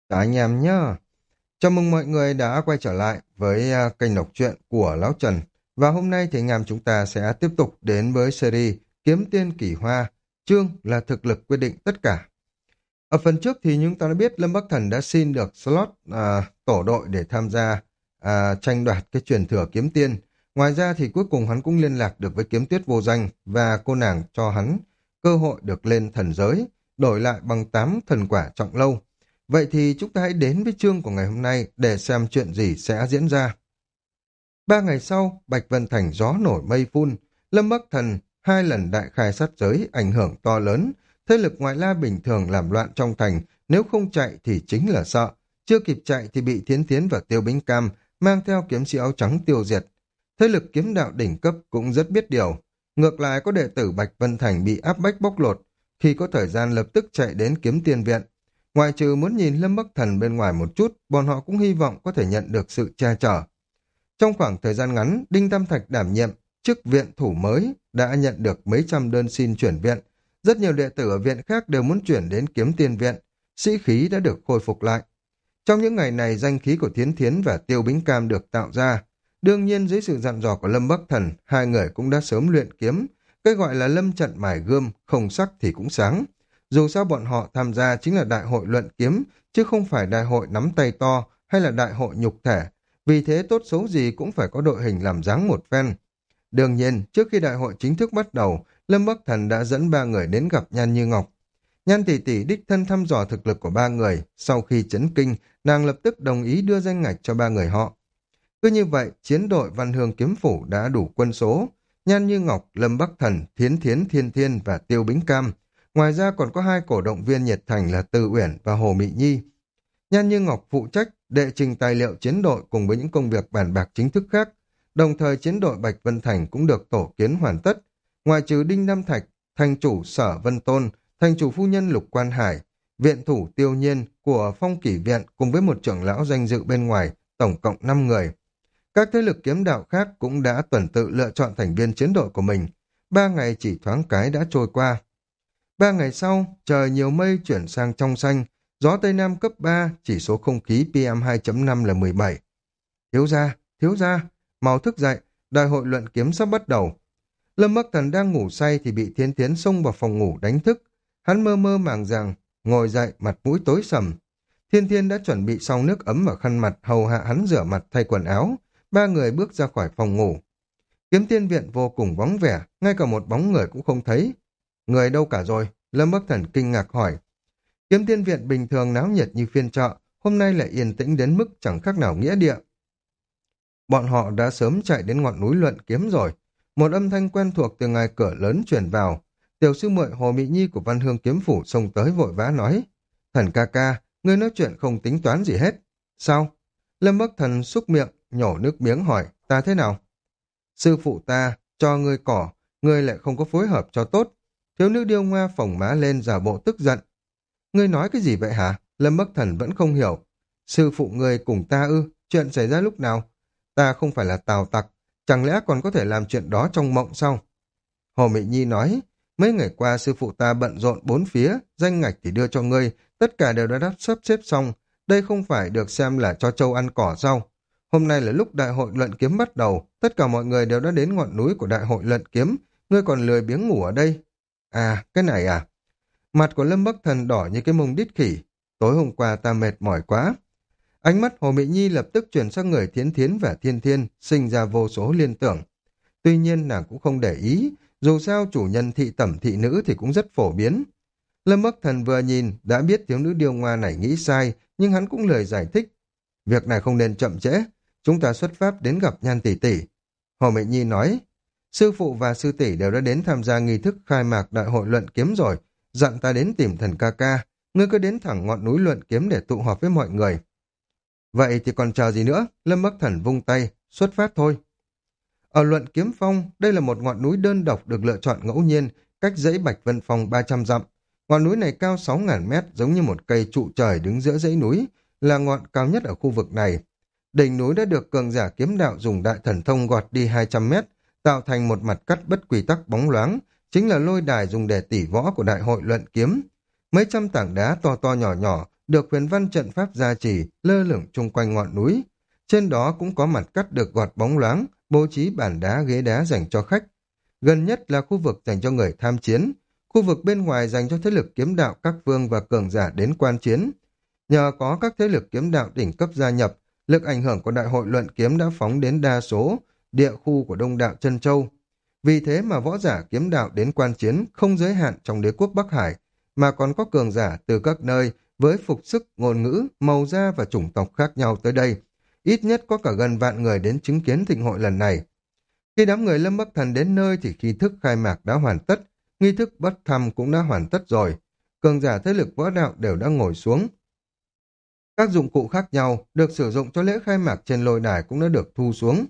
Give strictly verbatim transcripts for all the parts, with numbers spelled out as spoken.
Cả anh em nhá. Chào mừng mọi người đã quay trở lại với à, kênh đọc truyện của Lão Trần. Và hôm nay thì anh em chúng ta sẽ tiếp tục đến với series Kiếm Tiên Kỳ Hoa, chương là thực lực quyết định tất cả. Ở phần trước thì chúng ta đã biết Lâm Bắc Thần đã xin được slot à, tổ đội để tham gia à, tranh đoạt cái truyền thừa kiếm tiên. Ngoài ra thì cuối cùng hắn cũng liên lạc được với kiếm tuyết vô danh và cô nàng cho hắn cơ hội được lên thần giới, đổi lại bằng tám thần quả trọng lâu. Vậy thì chúng ta hãy đến với chương của ngày hôm nay để xem chuyện gì sẽ diễn ra. Ba ngày sau, Bạch Vân Thành gió nổi mây phun, Lâm Bắc Thần hai lần đại khai sát giới ảnh hưởng to lớn, thế lực ngoại la bình thường làm loạn trong thành, nếu không chạy thì chính là sợ, chưa kịp chạy thì bị Thiến Thiến và Tiêu Bính Cam mang theo kiếm sĩ áo trắng tiêu diệt. Thế lực kiếm đạo đỉnh cấp cũng rất biết điều, ngược lại có đệ tử Bạch Vân Thành bị áp bách bóc lột, khi có thời gian lập tức chạy đến kiếm tiên viện. Ngoài trừ muốn nhìn Lâm Bắc Thần bên ngoài một chút, bọn họ cũng hy vọng có thể nhận được sự che chở. Trong khoảng thời gian ngắn, Đinh Tam Thạch đảm nhiệm chức viện thủ mới đã nhận được mấy trăm đơn xin chuyển viện. Rất nhiều đệ tử ở viện khác đều muốn chuyển đến kiếm tiên viện. Sĩ khí đã được khôi phục lại. Trong những ngày này, danh khí của Thiến Thiến và Tiêu Bính Cam được tạo ra. Đương nhiên dưới sự dặn dò của Lâm Bắc Thần, hai người cũng đã sớm luyện kiếm. Cái gọi là lâm trận mài gươm, không sắc thì cũng sáng. Dù sao bọn họ tham gia chính là đại hội luận kiếm, chứ không phải đại hội nắm tay to hay là đại hội nhục thể. Vì thế tốt xấu gì cũng phải có đội hình làm dáng một phen. Đương nhiên, trước khi đại hội chính thức bắt đầu, Lâm Bắc Thần đã dẫn ba người đến gặp Nhan Như Ngọc. Nhan tỷ tỷ đích thân thăm dò thực lực của ba người, sau khi chấn kinh, nàng lập tức đồng ý đưa danh ngạch cho ba người họ. Cứ như vậy, chiến đội Văn Hương Kiếm Phủ đã đủ quân số. Nhan Như Ngọc, Lâm Bắc Thần, Thiến Thiến Thiên Thiên và Tiêu Bính Cam. Ngoài ra còn có hai cổ động viên nhiệt thành là Từ Uyển và Hồ Mị Nhi. Nhan Như Ngọc phụ trách đệ trình tài liệu chiến đội cùng với những công việc bàn bạc chính thức khác. Đồng thời chiến đội Bạch Vân Thành cũng được tổ kiến hoàn tất. Ngoài trừ Đinh Nam Thạch, thành chủ Sở Vân Tôn, thành chủ phu nhân Lục Quan Hải, viện thủ Tiêu Nhiên của Phong Kỷ Viện cùng với một trưởng lão danh dự bên ngoài, tổng cộng năm người. Các thế lực kiếm đạo khác cũng đã tuần tự lựa chọn thành viên chiến đội của mình. Ba ngày chỉ thoáng cái đã trôi qua. Ba ngày sau, trời nhiều mây chuyển sang trong xanh, gió Tây Nam cấp ba, chỉ số không khí pê em hai chấm năm là mười bảy. Thiếu gia, thiếu gia, mau thức dậy, đại hội luận kiếm sắp bắt đầu. Lâm Bắc Thần đang ngủ say thì bị Thiến Thiến xông vào phòng ngủ đánh thức. Hắn mơ mơ màng rằng, ngồi dậy mặt mũi tối sầm. Thiên Thiên đã chuẩn bị xong nước ấm và khăn mặt hầu hạ hắn rửa mặt thay quần áo. Ba người bước ra khỏi phòng ngủ. Kiếm tiên viện vô cùng vắng vẻ, ngay cả một bóng người cũng không thấy. Người đâu cả rồi? Lâm Bắc Thần kinh ngạc hỏi. Kiếm tiên viện bình thường náo nhiệt như phiên chợ, hôm nay lại yên tĩnh đến mức chẳng khác nào nghĩa địa. Bọn họ đã sớm chạy đến ngọn núi luận kiếm rồi. Một âm thanh quen thuộc từ ngoài cửa lớn truyền vào. Tiểu sư muội Hồ Mị Nhi của Văn Hương Kiếm Phủ xông tới vội vã nói. Thần ca ca, ngươi nói chuyện không tính toán gì hết. Sao? Lâm Bắc Thần xúc miệng, nhổ nước miếng hỏi, ta thế nào? Sư phụ ta, cho ngươi cỏ, ngươi lại không có phối hợp cho tốt. Thiếu nữ điêu ngoa phồng má lên giả bộ tức giận. Ngươi nói cái gì vậy hả? Lâm Bắc Thần vẫn không hiểu. Sư phụ ngươi cùng ta ư, chuyện xảy ra lúc nào? Ta không phải là tào tặc, chẳng lẽ còn có thể làm chuyện đó trong mộng sao? Hồ Mị Nhi nói, mấy ngày qua sư phụ ta bận rộn bốn phía, danh ngạch thì đưa cho ngươi, tất cả đều đã đắp sắp xếp xong, đây không phải được xem là cho trâu ăn cỏ sao? Hôm nay là lúc đại hội luận kiếm bắt đầu, tất cả mọi người đều đã đến ngọn núi của đại hội luận kiếm, ngươi còn lười biếng ngủ ở đây. À, cái này à? Mặt của Lâm Bắc Thần đỏ như cái mông đít khỉ, tối hôm qua ta mệt mỏi quá. Ánh mắt Hồ Mị Nhi lập tức chuyển sang người Thiến Thiến và Thiên Thiên, sinh ra vô số liên tưởng. Tuy nhiên nàng cũng không để ý, dù sao chủ nhân thị tẩm thị nữ thì cũng rất phổ biến. Lâm Bắc Thần vừa nhìn đã biết thiếu nữ điêu ngoa này nghĩ sai, nhưng hắn cũng lời giải thích. Việc này không nên chậm trễ, chúng ta xuất phát đến gặp Nhan tỷ tỷ. Hồ Mị Nhi nói, sư phụ và sư tỷ đều đã đến tham gia nghi thức khai mạc đại hội luận kiếm rồi, dặn ta đến tìm thần ca ca, ngươi cứ đến thẳng ngọn núi luận kiếm để tụ họp với mọi người. Vậy thì còn chờ gì nữa, Lâm Bắc Thần vung tay, xuất phát thôi. Ở luận kiếm phong, đây là một ngọn núi đơn độc được lựa chọn ngẫu nhiên, cách dãy Bạch Vân Phong ba trăm dặm. Ngọn núi này cao sáu nghìn mét, giống như một cây trụ trời đứng giữa dãy núi, là ngọn cao nhất ở khu vực này. Đỉnh núi đã được cường giả kiếm đạo dùng đại thần thông gọt đi hai trăm mét, tạo thành một mặt cắt bất quy tắc bóng loáng, chính là lôi đài dùng để tỉ võ của đại hội luận kiếm. Mấy trăm tảng đá to to nhỏ nhỏ được huyền văn trận pháp gia trì, lơ lửng chung quanh ngọn núi. Trên đó cũng có mặt cắt được gọt bóng loáng, bố trí bàn đá ghế đá dành cho khách. Gần nhất là khu vực dành cho người tham chiến, khu vực bên ngoài dành cho thế lực kiếm đạo các vương và cường giả đến quan chiến. Nhờ có các thế lực kiếm đạo đỉnh cấp gia nhập, lực ảnh hưởng của đại hội luận kiếm đã phóng đến đa số địa khu của Đông Đạo Chân Châu. Vì thế mà võ giả kiếm đạo đến quan chiến không giới hạn trong đế quốc Bắc Hải, mà còn có cường giả từ các nơi với phục sức, ngôn ngữ, màu da và chủng tộc khác nhau tới đây. Ít nhất có cả gần vạn người đến chứng kiến thịnh hội lần này. Khi đám người Lâm Bắc Thần đến nơi thì nghi thức khai mạc đã hoàn tất, nghi thức bắt thăm cũng đã hoàn tất rồi. Cường giả thế lực võ đạo đều đã ngồi xuống. Các dụng cụ khác nhau được sử dụng cho lễ khai mạc trên lôi đài cũng đã được thu xuống.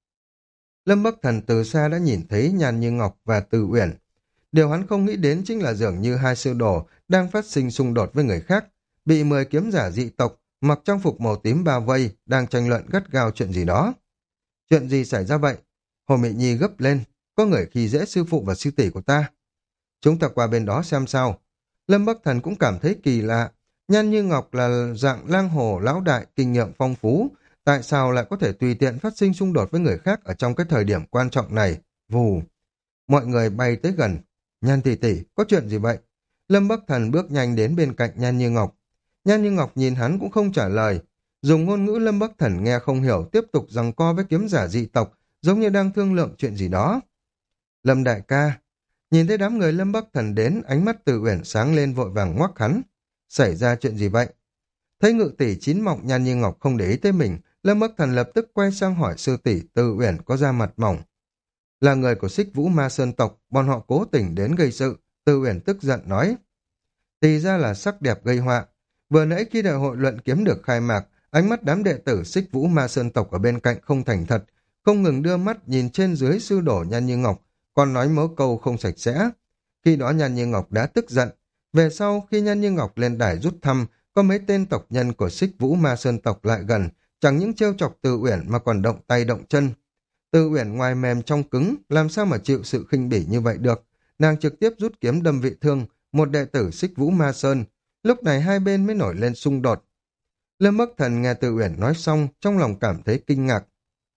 Lâm Bắc Thần từ xa đã nhìn thấy Nhan Như Ngọc và Từ Uyển. Điều hắn không nghĩ đến chính là dường như hai sư đồ đang phát sinh xung đột với người khác, bị mười kiếm giả dị tộc mặc trang phục màu tím bao vây, đang tranh luận gắt gao chuyện gì đó. Chuyện gì xảy ra vậy? Hồ Mị Nhi gấp lên, có người khi dễ sư phụ và sư tỷ của ta. Chúng ta qua bên đó xem sao. Lâm Bắc Thần cũng cảm thấy kỳ lạ. Nhan Như Ngọc là dạng lang hồ lão đại, kinh nghiệm phong phú, tại sao lại có thể tùy tiện phát sinh xung đột với người khác ở trong cái thời điểm quan trọng này? Vù! Mọi người bay tới gần. Nhan tỷ tỷ, có chuyện gì vậy? Lâm Bắc Thần bước nhanh đến bên cạnh Nhan Như Ngọc. Nhan Như Ngọc nhìn hắn cũng không trả lời. Dùng ngôn ngữ Lâm Bắc Thần nghe không hiểu, tiếp tục giằng co với kiếm giả dị tộc, giống như đang thương lượng chuyện gì đó. Lâm đại ca, nhìn thấy đám người Lâm Bắc Thần đến, ánh mắt Từ Uyển sáng lên vội vàng ngoắc hắn. Xảy ra chuyện gì vậy? Thấy ngự tỷ chín mọng Nhan Như Ngọc không để ý tới mình, Lâm Bắc Thần lập tức quay sang hỏi sư tỷ Từ Uyển có da mặt mỏng. Là người của Xích Vũ Ma Sơn tộc, bọn họ cố tình đến gây sự. Từ Uyển tức giận nói. Thì ra là sắc đẹp gây họa. Vừa nãy khi đại hội luận kiếm được khai mạc, ánh mắt đám đệ tử Xích Vũ Ma Sơn tộc ở bên cạnh không thành thật, không ngừng đưa mắt nhìn trên dưới sư đổ Nhan Như Ngọc, còn nói mớ câu không sạch sẽ. Khi đó Nhan Như Ngọc đã tức giận. Về sau, khi Nhan Như Ngọc lên đài rút thăm, có mấy tên tộc nhân của Xích Vũ Ma Sơn tộc lại gần, chẳng những trêu chọc Từ Uyển mà còn động tay động chân. Từ Uyển ngoài mềm trong cứng, làm sao mà chịu sự khinh bỉ như vậy được. Nàng trực tiếp rút kiếm đâm vị thương, một đệ tử Xích Vũ Ma Sơn. Lúc này hai bên mới nổi lên xung đột. Lâm Bắc Thần nghe Từ Uyển nói xong, trong lòng cảm thấy kinh ngạc.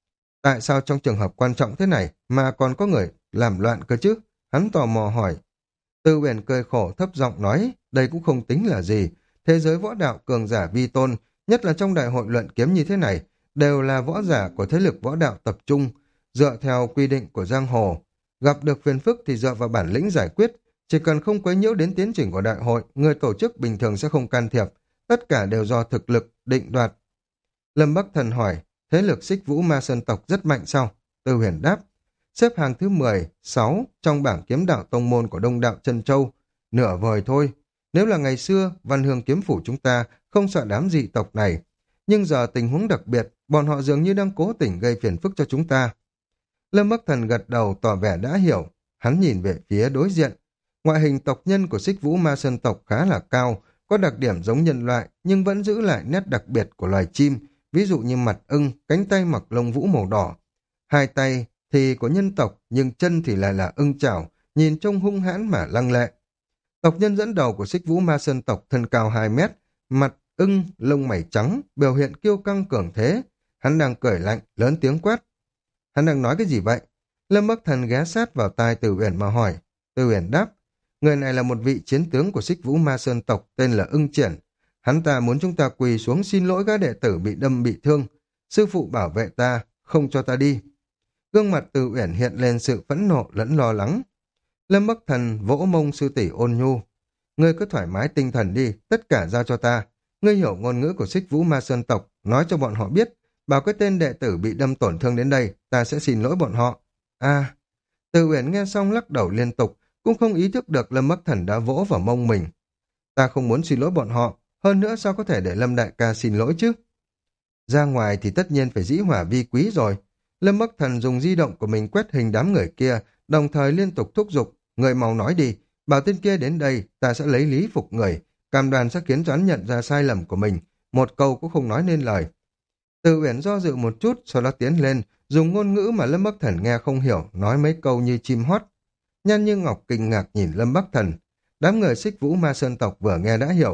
Tại sao trong trường hợp quan trọng thế này mà còn có người làm loạn cơ chứ? Hắn tò mò hỏi. Từ Uyển cười khổ thấp giọng nói, đây cũng không tính là gì. Thế giới võ đạo cường giả vi tôn, nhất là trong đại hội luận kiếm như thế này, đều là võ giả của thế lực võ đạo tập trung, dựa theo quy định của giang hồ. Gặp được phiền phức thì dựa vào bản lĩnh giải quyết, chỉ cần không quấy nhiễu đến tiến trình của đại hội, người tổ chức bình thường sẽ không can thiệp, tất cả đều do thực lực định đoạt. Lâm Bắc Thần hỏi, thế lực Xích Vũ Ma Sơn tộc rất mạnh sao? Từ Huyền đáp, xếp hàng thứ mười, sáu trong bảng kiếm đạo tông môn của Đông Đạo Chân Châu, nửa vời thôi. Nếu là ngày xưa, Văn Hương kiếm phủ chúng ta không sợ đám dị tộc này, nhưng giờ tình huống đặc biệt, bọn họ dường như đang cố tình gây phiền phức cho chúng ta. Lâm Bắc Thần gật đầu tỏ vẻ đã hiểu, hắn nhìn về phía đối diện. Ngoại hình tộc nhân của Xích Vũ Ma Sơn tộc khá là cao, có đặc điểm giống nhân loại nhưng vẫn giữ lại nét đặc biệt của loài chim, ví dụ như mặt ưng, cánh tay mặc lông vũ màu đỏ. Hai tay thì của nhân tộc nhưng chân thì lại là ưng chảo, nhìn trông hung hãn mà lăng lệ. Tộc nhân dẫn đầu của Xích Vũ Ma Sơn tộc thân cao hai mét, mặt ưng, lông mày trắng, biểu hiện kiêu căng cường thế. Hắn đang cười lạnh, lớn tiếng quát. Hắn đang nói cái gì vậy? Lâm Bắc Thần ghé sát vào tai Từ Uyển mà hỏi. Từ Uyển đáp, người này là một vị chiến tướng của Xích Vũ Ma Sơn tộc tên là Ưng Triển. Hắn ta muốn chúng ta quỳ xuống xin lỗi các đệ tử bị đâm bị thương. Sư phụ bảo vệ ta, không cho ta đi. Gương mặt Từ Uyển hiện lên sự phẫn nộ lẫn lo lắng. Lâm Bắc Thần vỗ mông sư tỷ ôn nhu. Ngươi cứ thoải mái tinh thần đi, tất cả giao cho ta. Ngươi hiểu ngôn ngữ của Xích Vũ Ma Sơn tộc, nói cho bọn họ biết, bảo cái tên đệ tử bị đâm tổn thương đến đây, ta sẽ xin lỗi bọn họ. À, Từ Uyển nghe xong lắc đầu liên tục, cũng không ý thức được Lâm Bắc Thần đã vỗ vào mông mình. Ta không muốn xin lỗi bọn họ, hơn nữa sao có thể để Lâm đại ca xin lỗi chứ? Ra ngoài thì tất nhiên phải dĩ hỏa vi quý rồi. Lâm Bắc Thần dùng di động của mình quét hình đám người kia, đồng thời liên tục thúc giục, người mau nói đi, bảo tên kia đến đây, ta sẽ lấy lý phục người, cam đoan sẽ khiến cho hắn nhận ra sai lầm của mình, một câu cũng không nói nên lời. Từ Uyển do dự một chút, sau đó tiến lên, dùng ngôn ngữ mà Lâm Bắc Thần nghe không hiểu, nói mấy câu như chim hót. Nhan Như Ngọc kinh ngạc nhìn Lâm Bắc Thần. Đám người Xích Vũ Ma Sơn tộc vừa nghe đã hiểu.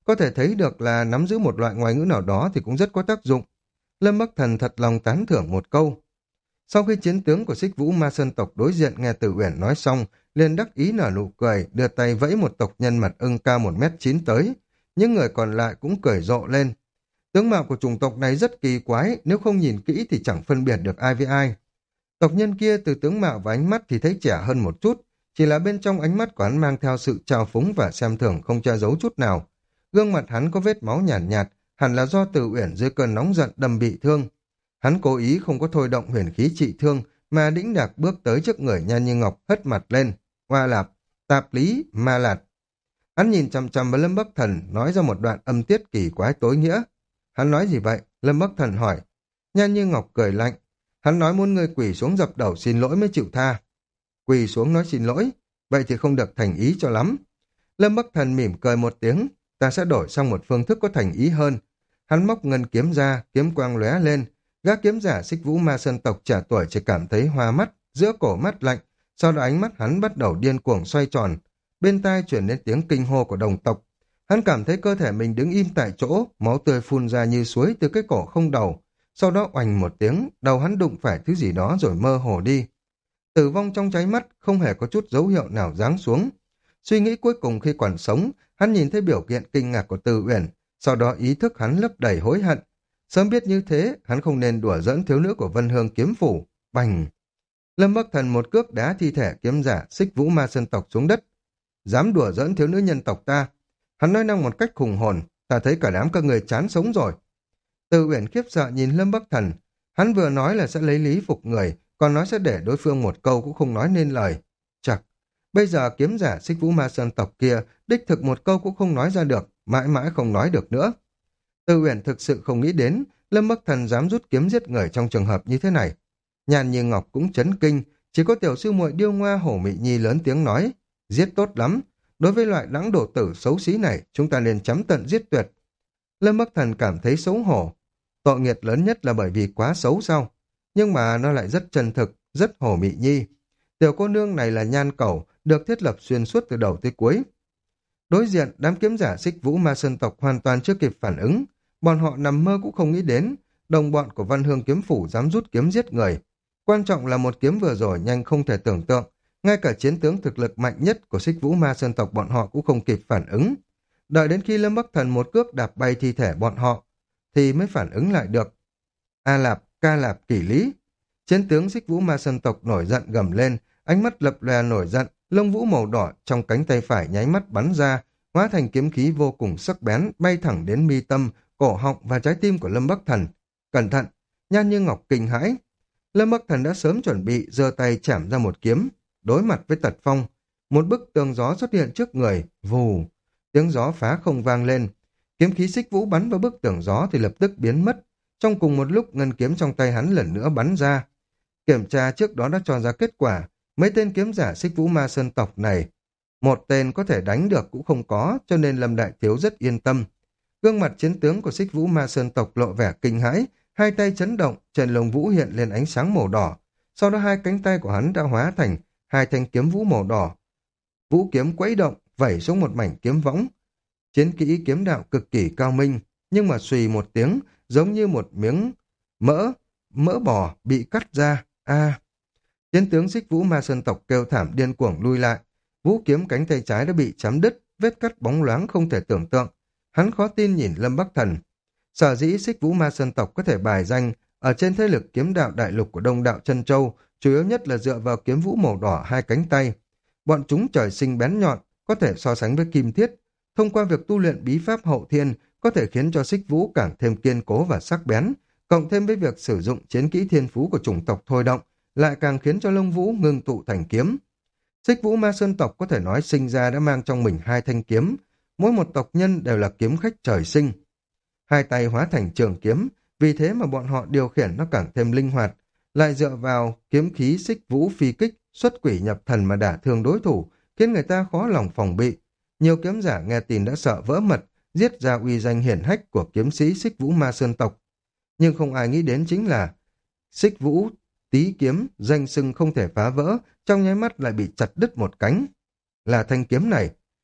có thể thấy được là nắm giữ một loại ngoại ngữ nào đó thì cũng rất có tác dụng. Lâm Bắc Thần thật lòng tán thưởng một câu. Sau khi chiến tướng của Xích Vũ Ma Sơn tộc đối diện nghe Từ Uyển nói xong, liền đắc ý nở nụ cười, đưa tay vẫy một tộc nhân mặt ưng cao một mét chín tới. Những người còn lại cũng cười rộ lên. Tướng mạo của chủng tộc này rất kỳ quái, nếu không nhìn kỹ thì chẳng phân biệt được ai với ai. Tộc nhân kia từ tướng mạo và ánh mắt thì thấy trẻ hơn một chút, chỉ là bên trong ánh mắt của hắn mang theo sự trào phúng và xem thường không che giấu chút nào. Gương mặt hắn có vết máu nhàn nhạt, nhạt, hẳn là do Từ Uyển dưới cơn nóng giận đâm bị thương. Hắn cố ý không có thôi động huyền khí trị thương, mà đĩnh đạc bước tới trước người Nhan Như Ngọc hất mặt lên. Hoa lạp, tạp lý, ma lạt. Hắn nhìn chằm chằm vào Lâm Bắc Thần, nói ra một đoạn âm tiết kỳ quái tối nghĩa. Hắn nói gì vậy? Lâm Bắc Thần hỏi. Nhan Như Ngọc cười lạnh. Hắn nói muốn ngươi quỳ xuống dập đầu xin lỗi mới chịu tha. Quỳ xuống nói xin lỗi, vậy thì không được thành ý cho lắm. Lâm Bắc Thần mỉm cười một tiếng, ta sẽ đổi sang một phương thức có thành ý hơn. Hắn móc ngân kiếm ra, kiếm quang lóe lên. Gác kiếm giả Xích Vũ Ma Sơn tộc trẻ tuổi chỉ cảm thấy hoa mắt, giữa cổ mắt lạnh, sau đó ánh mắt hắn bắt đầu điên cuồng xoay tròn. Bên tai chuyển đến tiếng kinh hô của đồng tộc. Hắn cảm thấy cơ thể mình đứng im tại chỗ, máu tươi phun ra như suối từ cái cổ không đầu. Sau đó oành một tiếng, đầu hắn đụng phải thứ gì đó rồi mơ hồ đi. Tử vong trong cháy mắt, không hề có chút dấu hiệu nào giáng xuống. Suy nghĩ cuối cùng khi còn sống, hắn nhìn thấy biểu hiện kinh ngạc của Từ Uyển, sau đó ý thức hắn lấp đầy hối hận. Sớm biết như thế, hắn không nên đùa giỡn thiếu nữ của Vân Hương kiếm phủ. Bành! Lâm Bắc Thần một cước đá thi thể kiếm giả Xích Vũ Ma Sơn tộc xuống đất. Dám đùa giỡn thiếu nữ nhân tộc ta. Hắn nói năng một cách khủng hồn, ta thấy cả đám các người chán sống rồi. Từ Uyển khiếp sợ nhìn Lâm Bắc Thần. Hắn vừa nói là sẽ lấy lý phục người, còn nói sẽ để đối phương một câu cũng không nói nên lời. Chặt! Bây giờ kiếm giả Xích Vũ Ma Sơn tộc kia đích thực một câu cũng không nói ra được, mãi mãi không nói được nữa. Từ Uyển thực sự không nghĩ đến Lâm Bắc Thần dám rút kiếm giết người trong trường hợp như thế này. Nhàn Như Ngọc cũng chấn kinh, chỉ có tiểu sư muội điêu ngoa Hổ Mị Nhi lớn tiếng nói, giết tốt lắm, đối với loại lãng đổ tử xấu xí này chúng ta nên chấm tận giết tuyệt. Lâm Bắc Thần cảm thấy xấu hổ, tội nghiệt lớn nhất là bởi vì quá xấu sao, nhưng mà nó lại rất chân thực, rất Hổ Mị Nhi. Tiểu cô nương này là nhan cẩu, được thiết lập xuyên suốt từ đầu tới cuối. Đối diện, đám kiếm giả Xích Vũ Ma Sơn tộc hoàn toàn chưa kịp phản ứng. Bọn họ nằm mơ cũng không nghĩ đến, đồng bọn của Văn Hương kiếm phủ dám rút kiếm giết người. Quan trọng là một kiếm vừa rồi nhanh không thể tưởng tượng, ngay cả chiến tướng thực lực mạnh nhất của Xích Vũ Ma Sơn tộc bọn họ cũng không kịp phản ứng. Đợi đến khi Lâm Bắc Thần một cước đạp bay thi thể bọn họ, thì mới phản ứng lại được. A Lạp, Ca Lạp, Kỷ Lý. Chiến tướng Xích Vũ Ma Sơn tộc nổi giận gầm lên, ánh mắt lập lòe nổi giận, lông vũ màu đỏ trong cánh tay phải nháy mắt bắn ra, hóa thành kiếm khí vô cùng sắc bén, bay thẳng đến mi tâm, cổ họng và trái tim của Lâm Bắc Thần. Cẩn thận! Nhan Như Ngọc kinh hãi. Lâm Bắc Thần đã sớm chuẩn bị, giơ tay chảm ra một kiếm, đối mặt với Tật Phong. Một bức tường gió xuất hiện trước người, vù, tiếng gió phá không vang lên. Kiếm khí Xích Vũ bắn vào bức tường gió thì lập tức biến mất. Trong cùng một lúc, ngân kiếm trong tay hắn lần nữa bắn ra. Kiểm tra trước đó đã cho ra kết quả, mấy tên kiếm giả Xích Vũ Ma Sơn tộc này, một tên có thể đánh được cũng không có, cho nên Lâm Đại Thiếu rất yên tâm. Gương mặt chiến tướng của Xích Vũ Ma Sơn tộc lộ vẻ kinh hãi, hai tay chấn động, trên lồng vũ hiện lên ánh sáng màu đỏ. Sau đó hai cánh tay của hắn đã hóa thành hai thanh kiếm vũ màu đỏ. Vũ kiếm quẫy động, vẩy xuống một mảnh kiếm võng. Chiến kỹ kiếm đạo cực kỳ cao minh, nhưng mà xùy một tiếng, giống như một miếng mỡ, mỡ bò bị cắt ra. A! Chiến tướng Xích Vũ Ma Sơn tộc kêu thảm điên cuồng lui lại. Vũ kiếm cánh tay trái đã bị chém đứt, vết cắt bóng loáng không thể tưởng tượng. Hắn khó tin nhìn Lâm Bắc Thần. Sở dĩ Xích Vũ Ma Sơn tộc có thể bài danh ở trên thế lực kiếm đạo đại lục của Đông Đạo Chân Châu, chủ yếu nhất là dựa vào kiếm vũ màu đỏ hai cánh tay. Bọn chúng trời sinh bén nhọn, có thể so sánh với kim thiết. Thông qua việc tu luyện bí pháp hậu thiên, có thể khiến cho Xích Vũ càng thêm kiên cố và sắc bén, cộng thêm với việc sử dụng chiến kỹ thiên phú của chủng tộc thôi động, lại càng khiến cho lông vũ ngưng tụ thành kiếm. Xích Vũ Ma Sơn tộc có thể nói sinh ra đã mang trong mình hai thanh kiếm, mỗi một tộc nhân đều là kiếm khách trời sinh. Hai tay hóa thành trường kiếm, vì thế mà bọn họ điều khiển nó càng thêm linh hoạt, lại dựa vào kiếm khí Xích Vũ phi kích, xuất quỷ nhập thần mà đả thương đối thủ, khiến người ta khó lòng phòng bị. Nhiều kiếm giả nghe tin đã sợ vỡ mật, giết ra uy danh hiển hách của kiếm sĩ Xích Vũ Ma Sơn tộc. Nhưng không ai nghĩ đến chính là Xích Vũ Tý kiếm, danh xưng không thể phá vỡ, trong nháy mắt lại bị chặt đứt một cánh. Là thanh kiếm này.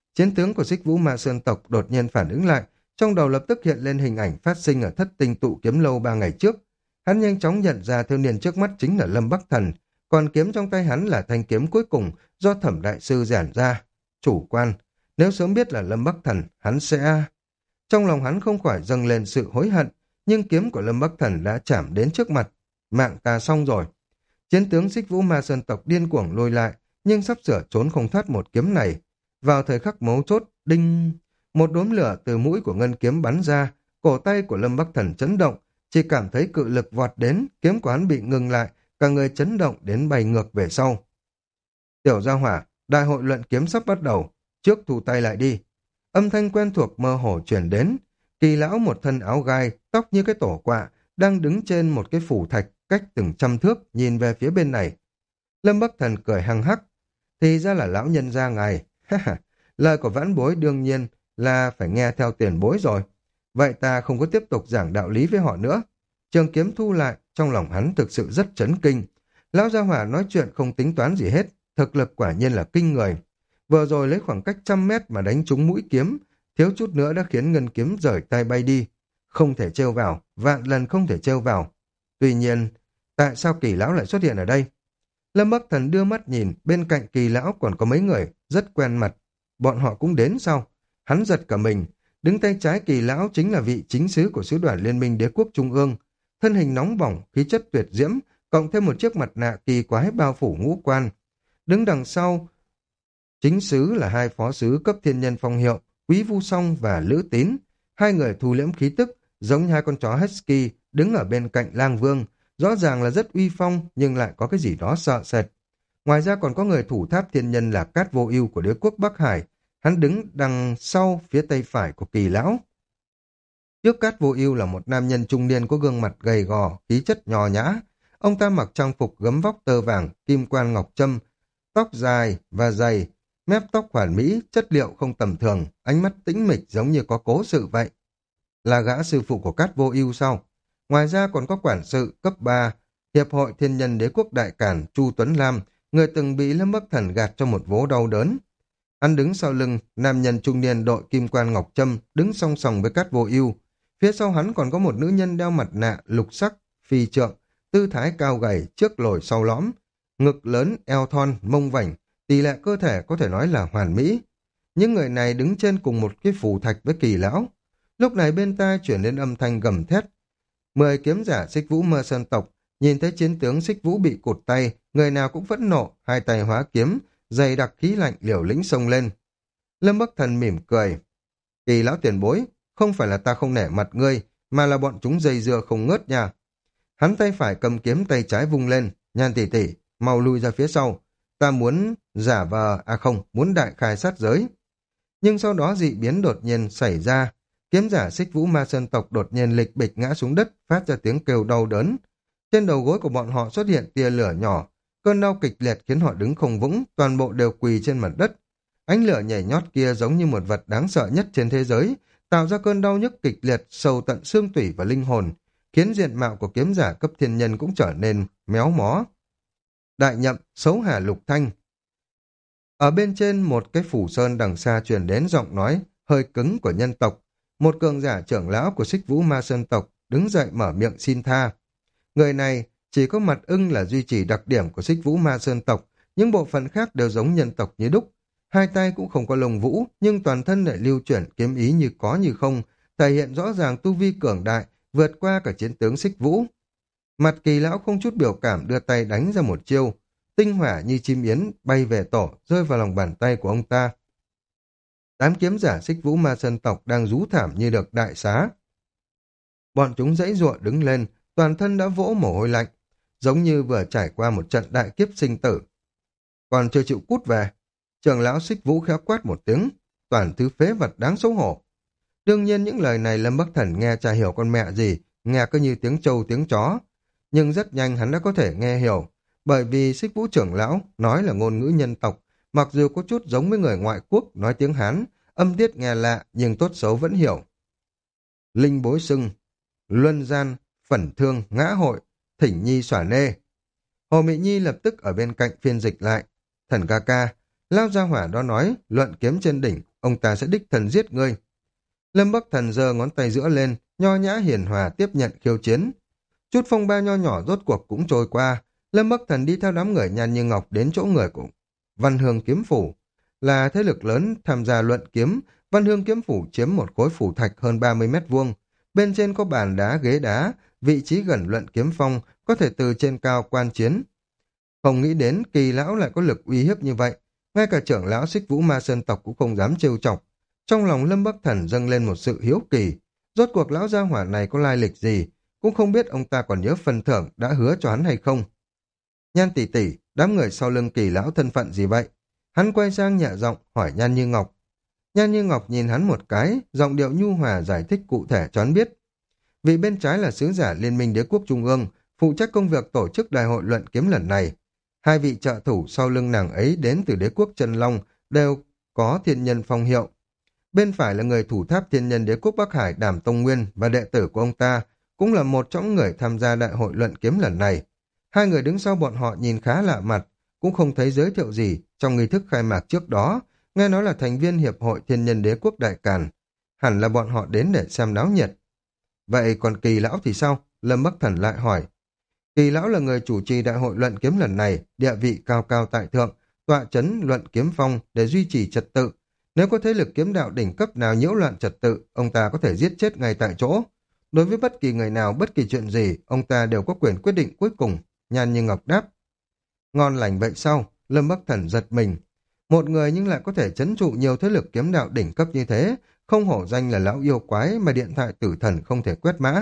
Chiến tướng của Xích Vũ Ma Sơn tộc đột nhiên phản ứng lại, trong đầu lập tức hiện lên hình ảnh phát sinh ở thất tinh tụ kiếm lâu ba ngày trước. Hắn nhanh chóng nhận ra thiếu niên trước mắt chính là Lâm Bắc Thần, còn kiếm trong tay hắn là thanh kiếm cuối cùng do Thẩm đại sư giản ra. Chủ quan, nếu sớm biết là Lâm Bắc Thần, hắn sẽ... Trong lòng hắn không khỏi dâng lên sự hối hận, nhưng kiếm của Lâm Bắc Thần đã chạm đến trước mặt. Mạng ta xong rồi. Chiến tướng Xích Vũ Ma Sơn tộc điên cuồng lùi lại, nhưng sắp sửa trốn không thoát một kiếm này. Vào thời khắc mấu chốt, đinh... Một đốm lửa từ mũi của ngân kiếm bắn ra, cổ tay của Lâm Bắc Thần chấn động, chỉ cảm thấy cự lực vọt đến, kiếm của hắn bị ngừng lại, cả người chấn động đến bay ngược về sau. Tiểu gia hỏa, đại hội luận kiếm sắp bắt đầu, trước thu tay lại đi. Âm thanh quen thuộc mơ hồ truyền đến, Kỳ lão một thân áo gai, tóc như cái tổ quạ, đang đứng trên một cái phủ thạch cách từng trăm thước nhìn về phía bên này. Lâm Bắc Thần cười hăng hắc, thì ra là lão nhân gia ngài. Lời của vãn bối đương nhiên là phải nghe theo tiền bối rồi. Vậy ta không có tiếp tục giảng đạo lý với họ nữa. Trường kiếm thu lại, trong lòng hắn thực sự rất chấn kinh. Lão gia hỏa nói chuyện không tính toán gì hết, thực lực quả nhiên là kinh người. Vừa rồi lấy khoảng cách trăm mét mà đánh trúng mũi kiếm, thiếu chút nữa đã khiến ngân kiếm rời tay bay đi. Không thể trêu vào, vạn lần không thể trêu vào. Tuy nhiên, tại sao Kỳ lão lại xuất hiện ở đây? Lâm Bắc Thần đưa mắt nhìn, bên cạnh Kỳ lão còn có mấy người, rất quen mặt. Bọn họ cũng đến sao? Hắn giật cả mình. Đứng tay trái Kỳ lão chính là vị chính sứ của sứ đoàn Liên minh Đế quốc Trung ương. Thân hình nóng bỏng, khí chất tuyệt diễm, cộng thêm một chiếc mặt nạ kỳ quái bao phủ ngũ quan. Đứng đằng sau, chính sứ là hai phó sứ cấp thiên nhân phong hiệu, Quý Vu Song và Lữ Tín. Hai người thu liễm khí tức, giống như hai con chó husky đứng ở bên cạnh Lang Vương. Rõ ràng là rất uy phong, nhưng lại có cái gì đó sợ sệt. Ngoài ra còn có người thủ tháp thiên nhân là Cát Vô Ưu của đế quốc Bắc Hải. Hắn đứng đằng sau phía tây phải của Kỳ lão. Trước Cát Vô Ưu là một nam nhân trung niên có gương mặt gầy gò, khí chất nho nhã. Ông ta mặc trang phục gấm vóc tơ vàng, kim quan ngọc trâm, tóc dài và dày, mép tóc hoàn mỹ, chất liệu không tầm thường, ánh mắt tĩnh mịch giống như có cố sự vậy. Là gã sư phụ của Cát Vô Ưu sao? Ngoài ra còn có quản sự cấp ba, Hiệp hội Thiên nhân Đế quốc Đại Càn Chu Tuấn Lam, người từng bị Lâm Bắc Thần gạt cho một vố đau đớn. Hắn đứng sau lưng, nam nhân trung niên đội kim quan ngọc trâm đứng song song với Cát Vô Ưu. Phía sau hắn còn có một nữ nhân đeo mặt nạ lục sắc, phi trượng, tư thái cao gầy, trước lồi sau lõm, ngực lớn, eo thon, mông vảnh, tỷ lệ cơ thể có thể nói là hoàn mỹ. Những người này đứng trên cùng một cái phù thạch với Kỳ lão. Lúc này bên tai chuyển đến âm thanh gầm thét. Mười kiếm giả Xích Vũ Mơ Sơn tộc nhìn thấy chiến tướng Xích Vũ bị cụt tay, người nào cũng phẫn nộ, hai tay hóa kiếm, dày đặc khí lạnh liều lĩnh xông lên. Lâm Bắc Thần mỉm cười. Kỳ lão tiền bối, không phải là ta không nể mặt ngươi, mà là bọn chúng dây dưa không ngớt nha. Hắn tay phải cầm kiếm, tay trái vung lên. Nhan tỷ tỷ, mau lui ra phía sau. Ta muốn giả vờ, à không, muốn đại khai sát giới. Nhưng sau đó dị biến đột nhiên xảy ra. Kiếm giả Xích Vũ Ma Sơn tộc đột nhiên lịch bịch ngã xuống đất, phát ra tiếng kêu đau đớn. Trên đầu gối của bọn họ xuất hiện tia lửa nhỏ. Cơn đau kịch liệt khiến họ đứng không vững, toàn bộ đều quỳ trên mặt đất. Ánh lửa nhảy nhót kia giống như một vật đáng sợ nhất trên thế giới, tạo ra cơn đau nhức kịch liệt sâu tận xương tủy và linh hồn, khiến diện mạo của kiếm giả cấp thiên nhân cũng trở nên méo mó. Đại nhậm, xấu hả lục thanh. Ở bên trên một cái phủ sơn đằng xa truyền đến giọng nói hơi cứng của nhân tộc. Một cường giả trưởng lão của Xích Vũ Ma Sơn tộc đứng dậy mở miệng xin tha. Người này chỉ có mặt ưng là duy trì đặc điểm của Xích Vũ Ma Sơn tộc, những bộ phận khác đều giống nhân tộc như đúc. Hai tay cũng không có lông vũ, nhưng toàn thân lại lưu chuyển kiếm ý như có như không, thể hiện rõ ràng tu vi cường đại, vượt qua cả chiến tướng Xích Vũ. Mặt Kỳ lão không chút biểu cảm đưa tay đánh ra một chiêu, tinh hỏa như chim yến bay về tổ, rơi vào lòng bàn tay của ông ta. Đám kiếm giả Xích Vũ Ma Sơn tộc đang rú thảm như được đại xá. Bọn chúng giãy giụa đứng lên, toàn thân đã vỗ mồ hôi lạnh, giống như vừa trải qua một trận đại kiếp sinh tử. Còn chưa chịu cút về, trưởng lão Xích Vũ khéo quát một tiếng, toàn thứ phế vật đáng xấu hổ. Đương nhiên những lời này Lâm Bắc Thần nghe chả hiểu con mẹ gì, nghe cứ như tiếng trâu tiếng chó. Nhưng rất nhanh hắn đã có thể nghe hiểu, bởi vì Xích Vũ trưởng lão nói là ngôn ngữ nhân tộc, mặc dù có chút giống với người ngoại quốc nói tiếng Hán, âm tiết nghe lạ nhưng tốt xấu vẫn hiểu. Linh bối sưng, luân gian, phẩn thương, ngã hội, thỉnh nhi xỏa nê. Hồ Mị Nhi lập tức ở bên cạnh phiên dịch lại. Thần ca ca, Lao gia hỏa đó nói, luận kiếm trên đỉnh, ông ta sẽ đích thân giết ngươi. Lâm Bắc Thần giơ ngón tay giữa lên, nho nhã hiền hòa tiếp nhận khiêu chiến. Chút phong ba nho nhỏ rốt cuộc cũng trôi qua, Lâm Bắc Thần đi theo đám người Nhan Như Ngọc đến chỗ người của Văn Hương Kiếm Phủ. Là thế lực lớn tham gia luận kiếm, Văn Hương Kiếm Phủ chiếm một khối phủ thạch hơn ba mươi mét vuông. Bên trên có bàn đá ghế đá, vị trí gần luận kiếm phong, có thể từ trên cao quan chiến. Không nghĩ đến Kỳ lão lại có lực uy hiếp như vậy, ngay cả trưởng lão Xích Vũ Ma Sơn tộc cũng không dám trêu chọc. Trong lòng Lâm Bắc Thần dâng lên một sự hiếu kỳ, rốt cuộc lão gia hỏa này có lai lịch gì, cũng không biết ông ta còn nhớ phần thưởng đã hứa cho hắn hay không. Nhan tỷ tỷ, đám người sau lưng Kỳ lão thân phận gì vậy? Hắn quay sang nhẹ giọng hỏi Nhan Như Ngọc. Nhan Như Ngọc nhìn hắn một cái, giọng điệu nhu hòa giải thích cụ thể cho hắn biết. Vị bên trái là sứ giả Liên minh Đế quốc Trung ương, phụ trách công việc tổ chức đại hội luận kiếm lần này. Hai vị trợ thủ sau lưng nàng ấy đến từ Đế quốc Chân Long đều có thiên nhân phong hiệu. Bên phải là người thủ tháp thiên nhân Đế quốc Bắc Hải Đàm Tông Nguyên và đệ tử của ông ta, cũng là một trong người tham gia đại hội luận kiếm lần này. Hai người đứng sau bọn họ nhìn khá lạ mặt, cũng không thấy giới thiệu gì trong nghi thức khai mạc trước đó, nghe nói là thành viên Hiệp hội Thiên nhân Đế quốc Đại Càn. Hẳn là bọn họ đến để xem náo nhiệt. Vậy còn Kỳ lão thì sao? Lâm Bắc Thần lại hỏi. Kỳ lão là người chủ trì đại hội luận kiếm lần này, địa vị cao cao tại thượng, tọa chấn luận kiếm phong để duy trì trật tự. Nếu có thế lực kiếm đạo đỉnh cấp nào nhiễu loạn trật tự, ông ta có thể giết chết ngay tại chỗ. Đối với bất kỳ người nào, bất kỳ chuyện gì, ông ta đều có quyền quyết định cuối cùng. Nhan Như Ngọc đáp. Ngon lành vậy sao? Lâm Bắc Thần giật mình. Một người nhưng lại có thể trấn trụ nhiều thế lực kiếm đạo đỉnh cấp như thế, không hổ danh là lão yêu quái mà điện thoại tử thần không thể quét mã.